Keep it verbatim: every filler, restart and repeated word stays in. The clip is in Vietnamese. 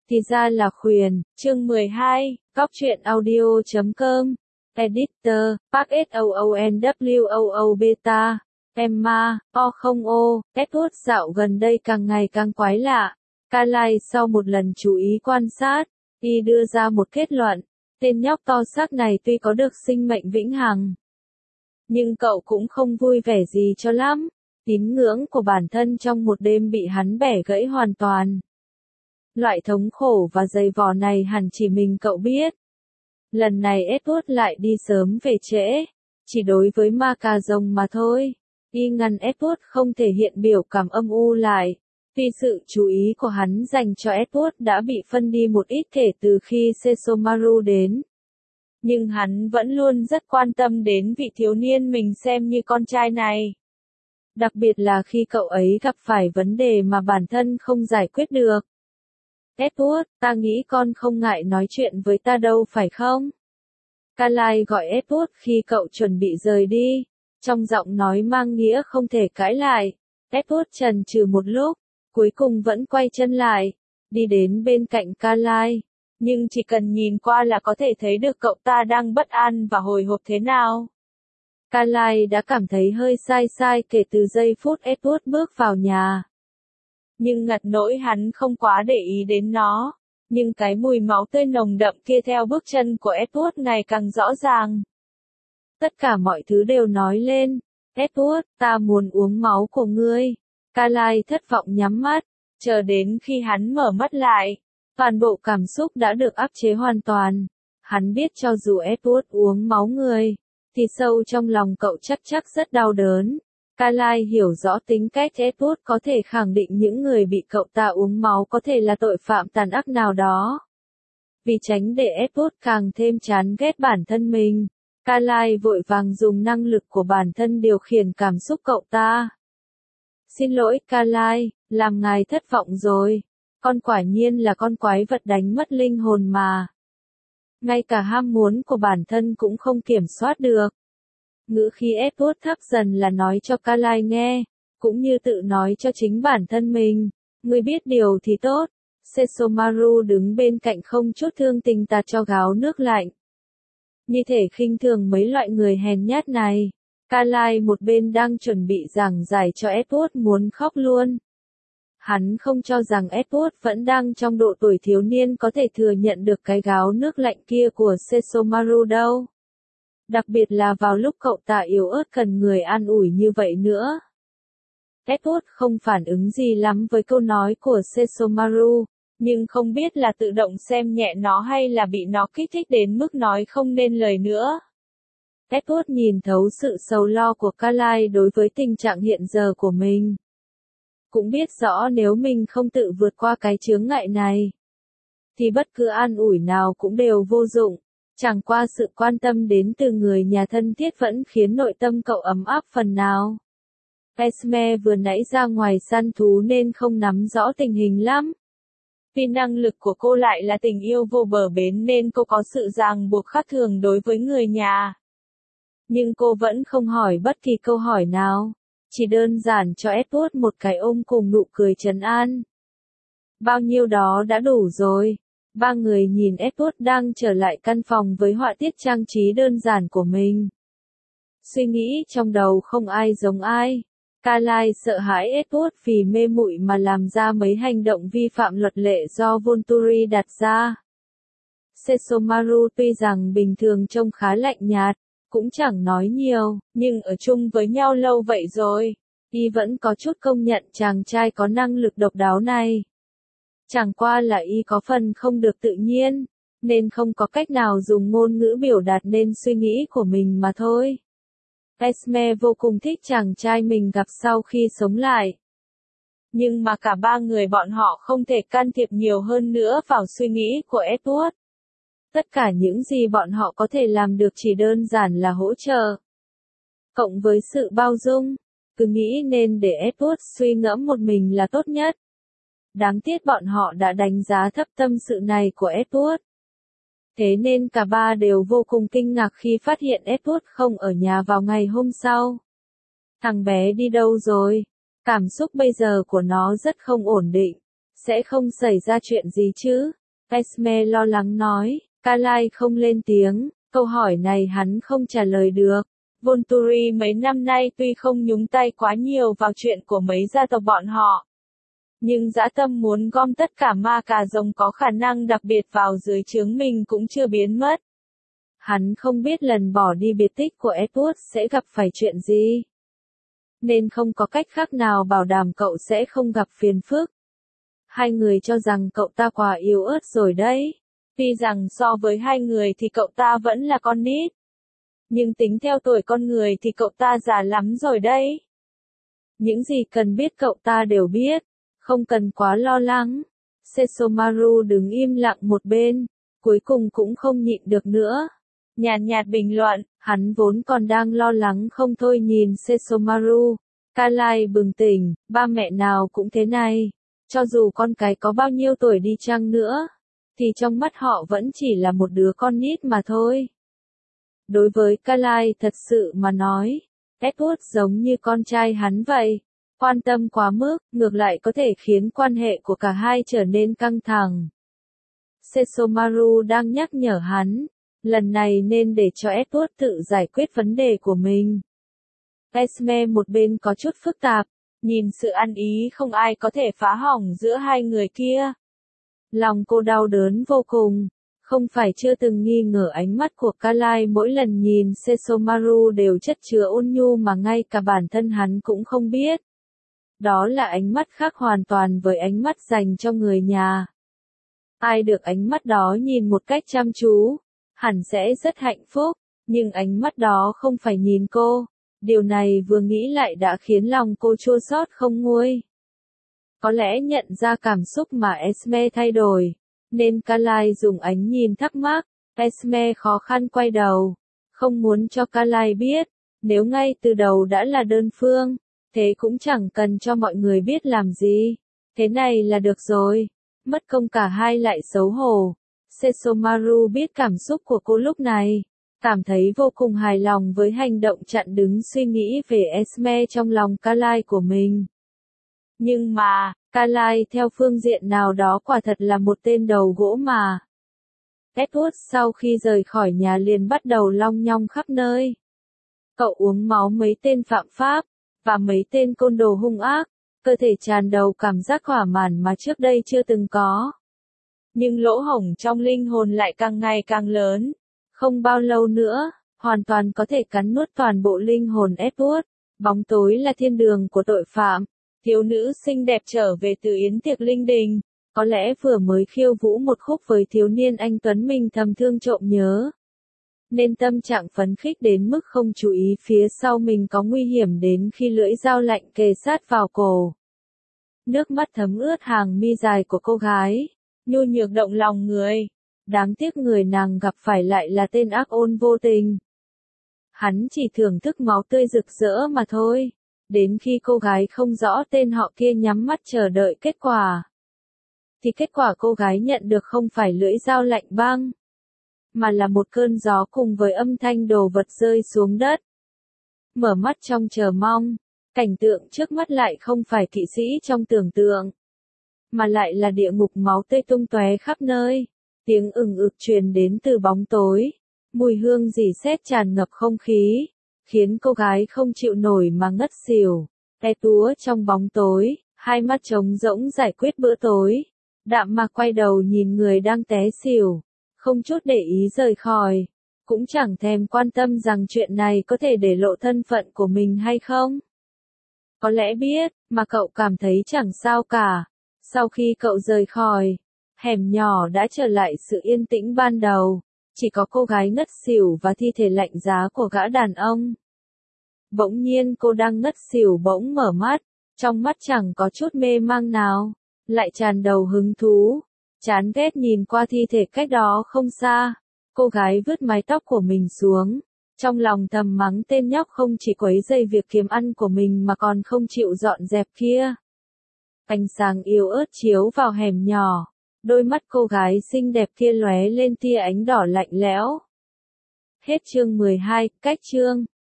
Thì ra là khuyển, chương mười hai, góc truyện audio chấm com, Editor, Park S O O N W O O Beta, Emma, O không O, Edward dạo gần đây càng ngày càng quái lạ. Carly sau một lần chú ý quan sát, y đưa ra một kết luận, tên nhóc to xác này tuy có được sinh mệnh vĩnh hằng, nhưng cậu cũng không vui vẻ gì cho lắm. Tín ngưỡng của bản thân trong một đêm bị hắn bẻ gãy hoàn toàn. Loại thống khổ và dày vò này hẳn chỉ mình cậu biết. Lần này Edward lại đi sớm về trễ, chỉ đối với ma cà rồng mà thôi. Y ngăn Edward không thể hiện biểu cảm âm u lại. Tuy sự chú ý của hắn dành cho Edward đã bị phân đi một ít kể từ khi Sesomaru đến. Nhưng hắn vẫn luôn rất quan tâm đến vị thiếu niên mình xem như con trai này. Đặc biệt là khi cậu ấy gặp phải vấn đề mà bản thân không giải quyết được. Edward, ta nghĩ con không ngại nói chuyện với ta đâu phải không? Carly gọi Edward khi cậu chuẩn bị rời đi, trong giọng nói mang nghĩa không thể cãi lại. Edward chần chừ một lúc, cuối cùng vẫn quay chân lại, đi đến bên cạnh Carly, nhưng chỉ cần nhìn qua là có thể thấy được cậu ta đang bất an và hồi hộp thế nào. Carly đã cảm thấy hơi sai sai kể từ giây phút Edward bước vào nhà. Nhưng ngặt nỗi hắn không quá để ý đến nó. Nhưng cái mùi máu tươi nồng đậm kia theo bước chân của Edward ngày càng rõ ràng. Tất cả mọi thứ đều nói lên. Edward, ta muốn uống máu của ngươi. Carly thất vọng nhắm mắt, chờ đến khi hắn mở mắt lại. Toàn bộ cảm xúc đã được áp chế hoàn toàn. Hắn biết cho dù Edward uống máu người, thì sâu trong lòng cậu chắc chắc rất đau đớn. Carly hiểu rõ tính cách Edward có thể khẳng định những người bị cậu ta uống máu có thể là tội phạm tàn ác nào đó. Vì tránh để Edward càng thêm chán ghét bản thân mình, Carly vội vàng dùng năng lực của bản thân điều khiển cảm xúc cậu ta. Xin lỗi Carly, làm ngài thất vọng rồi. Con quả nhiên là con quái vật đánh mất linh hồn mà. Ngay cả ham muốn của bản thân cũng không kiểm soát được. Ngữ khí Edward thấp dần là nói cho Carly nghe, cũng như tự nói cho chính bản thân mình. Ngươi biết điều thì tốt. Sesomaru đứng bên cạnh không chút thương tình tạt cho gáo nước lạnh. Như thể khinh thường mấy loại người hèn nhát này. Carly một bên đang chuẩn bị giảng giải cho Edward muốn khóc luôn. Hắn không cho rằng Edward vẫn đang trong độ tuổi thiếu niên có thể thừa nhận được cái gáo nước lạnh kia của Sesomaru đâu. Đặc biệt là vào lúc cậu ta yếu ớt cần người an ủi như vậy nữa. Edward không phản ứng gì lắm với câu nói của Sesomaru, nhưng không biết là tự động xem nhẹ nó hay là bị nó kích thích đến mức nói không nên lời nữa. Edward nhìn thấu sự sầu lo của Carly đối với tình trạng hiện giờ của mình. Cũng biết rõ nếu mình không tự vượt qua cái chướng ngại này, thì bất cứ an ủi nào cũng đều vô dụng. Chẳng qua sự quan tâm đến từ người nhà thân thiết vẫn khiến nội tâm cậu ấm áp phần nào. Esme vừa nãy ra ngoài săn thú nên không nắm rõ tình hình lắm. Vì năng lực của cô lại là tình yêu vô bờ bến nên cô có sự ràng buộc khác thường đối với người nhà. Nhưng cô vẫn không hỏi bất kỳ câu hỏi nào, chỉ đơn giản cho Edward một cái ôm cùng nụ cười trấn an. Bao nhiêu đó đã đủ rồi. Ba người nhìn Edward đang trở lại căn phòng với họa tiết trang trí đơn giản của mình. Suy nghĩ trong đầu không ai giống ai. Carly sợ hãi Edward vì mê muội mà làm ra mấy hành động vi phạm luật lệ do Volturi đặt ra. Sesomaru tuy rằng bình thường trông khá lạnh nhạt, cũng chẳng nói nhiều, nhưng ở chung với nhau lâu vậy rồi, y vẫn có chút công nhận chàng trai có năng lực độc đáo này. Chẳng qua là y có phần không được tự nhiên, nên không có cách nào dùng ngôn ngữ biểu đạt nên suy nghĩ của mình mà thôi. Esme vô cùng thích chàng trai mình gặp sau khi sống lại. Nhưng mà cả ba người bọn họ không thể can thiệp nhiều hơn nữa vào suy nghĩ của Edward. Tất cả những gì bọn họ có thể làm được chỉ đơn giản là hỗ trợ. Cộng với sự bao dung, cứ nghĩ nên để Edward suy ngẫm một mình là tốt nhất. Đáng tiếc bọn họ đã đánh giá thấp tâm sự này của Edward. Thế nên cả ba đều vô cùng kinh ngạc khi phát hiện Edward không ở nhà vào ngày hôm sau. Thằng bé đi đâu rồi? Cảm xúc bây giờ của nó rất không ổn định. Sẽ không xảy ra chuyện gì chứ? Esme lo lắng nói. Carlyle không lên tiếng, câu hỏi này hắn không trả lời được. Volturi mấy năm nay tuy không nhúng tay quá nhiều vào chuyện của mấy gia tộc bọn họ, nhưng dã tâm muốn gom tất cả ma cà rồng có khả năng đặc biệt vào dưới trướng mình cũng chưa biến mất. Hắn không biết lần bỏ đi biệt tích của Edward sẽ gặp phải chuyện gì, nên không có cách khác nào bảo đảm cậu sẽ không gặp phiền phức. Hai người cho rằng cậu ta quá yếu ớt rồi đấy. Tuy rằng so với hai người thì cậu ta vẫn là con nít, nhưng tính theo tuổi con người thì cậu ta già lắm rồi đấy. Những gì cần biết cậu ta đều biết, không cần quá lo lắng. Sesomaru đứng im lặng một bên, cuối cùng cũng không nhịn được nữa. Nhàn nhạt bình luận, hắn vốn còn đang lo lắng không thôi nhìn Sesomaru. Carlyle bừng tỉnh, ba mẹ nào cũng thế này. Cho dù con cái có bao nhiêu tuổi đi chăng nữa, thì trong mắt họ vẫn chỉ là một đứa con nít mà thôi. Đối với Carlyle thật sự mà nói, Edward giống như con trai hắn vậy. Quan tâm quá mức, ngược lại có thể khiến quan hệ của cả hai trở nên căng thẳng. Sesomaru đang nhắc nhở hắn, lần này nên để cho Edward tự giải quyết vấn đề của mình. Esme một bên có chút phức tạp, nhìn sự ăn ý không ai có thể phá hỏng giữa hai người kia. Lòng cô đau đớn vô cùng, không phải chưa từng nghi ngờ ánh mắt của Carlyle mỗi lần nhìn Sesomaru đều chất chứa ôn nhu mà ngay cả bản thân hắn cũng không biết. Đó là ánh mắt khác hoàn toàn với ánh mắt dành cho người nhà. Ai được ánh mắt đó nhìn một cách chăm chú, hẳn sẽ rất hạnh phúc, nhưng ánh mắt đó không phải nhìn cô. Điều này vừa nghĩ lại đã khiến lòng cô chua xót không nguôi. Có lẽ nhận ra cảm xúc mà Esme thay đổi, nên Carlyle dùng ánh nhìn thắc mắc. Esme khó khăn quay đầu, không muốn cho Carlyle biết, nếu ngay từ đầu đã là đơn phương, thế cũng chẳng cần cho mọi người biết làm gì. Thế này là được rồi. Mất công cả hai lại xấu hổ. Sesomaru biết cảm xúc của cô lúc này, cảm thấy vô cùng hài lòng với hành động chặn đứng suy nghĩ về Esme trong lòng Carlyle của mình. Nhưng mà, Carlyle theo phương diện nào đó quả thật là một tên đầu gỗ mà. Edward sau khi rời khỏi nhà liền bắt đầu long nhong khắp nơi. Cậu uống máu mấy tên phạm pháp, và mấy tên côn đồ hung ác, cơ thể tràn đầy cảm giác thỏa mãn mà trước đây chưa từng có. Nhưng lỗ hổng trong linh hồn lại càng ngày càng lớn. Không bao lâu nữa, hoàn toàn có thể cắn nuốt toàn bộ linh hồn Edward. Bóng tối là thiên đường của tội phạm. Thiếu nữ xinh đẹp trở về từ yến tiệc linh đình, có lẽ vừa mới khiêu vũ một khúc với thiếu niên anh tuấn mình thầm thương trộm nhớ. Nên tâm trạng phấn khích đến mức không chú ý phía sau mình có nguy hiểm đến khi lưỡi dao lạnh kề sát vào cổ. Nước mắt thấm ướt hàng mi dài của cô gái, nhu nhược động lòng người. Đáng tiếc người nàng gặp phải lại là tên ác ôn vô tình. Hắn chỉ thưởng thức máu tươi rực rỡ mà thôi. Đến khi cô gái không rõ tên họ kia nhắm mắt chờ đợi kết quả, thì kết quả cô gái nhận được không phải lưỡi dao lạnh băng, mà là một cơn gió cùng với âm thanh đồ vật rơi xuống đất. Mở mắt trong chờ mong, cảnh tượng trước mắt lại không phải kỵ sĩ trong tưởng tượng, mà lại là địa ngục máu tươi tung tóe khắp nơi. Tiếng ừng ực truyền đến từ bóng tối, mùi hương rỉ sét tràn ngập không khí, khiến cô gái không chịu nổi mà ngất xỉu. Té túa trong bóng tối, hai mắt trống rỗng giải quyết bữa tối. Đạm Mạc quay đầu nhìn người đang té xỉu, không chút để ý rời khỏi, cũng chẳng thèm quan tâm rằng chuyện này có thể để lộ thân phận của mình hay không. Có lẽ biết, mà cậu cảm thấy chẳng sao cả. Sau khi cậu rời khỏi, hẻm nhỏ đã trở lại sự yên tĩnh ban đầu, chỉ có cô gái ngất xỉu và thi thể lạnh giá của gã đàn ông. Bỗng nhiên cô đang ngất xỉu bỗng mở mắt, trong mắt chẳng có chút mê mang nào, lại tràn đầu hứng thú, chán ghét nhìn qua thi thể cách đó không xa. Cô gái vứt mái tóc của mình xuống, trong lòng thầm mắng tên nhóc không chỉ quấy rầy việc kiếm ăn của mình mà còn không chịu dọn dẹp kia. Ánh sáng yếu ớt chiếu vào hẻm nhỏ, đôi mắt cô gái xinh đẹp kia lóe lên tia ánh đỏ lạnh lẽo. Hết chương mười hai, cách chương.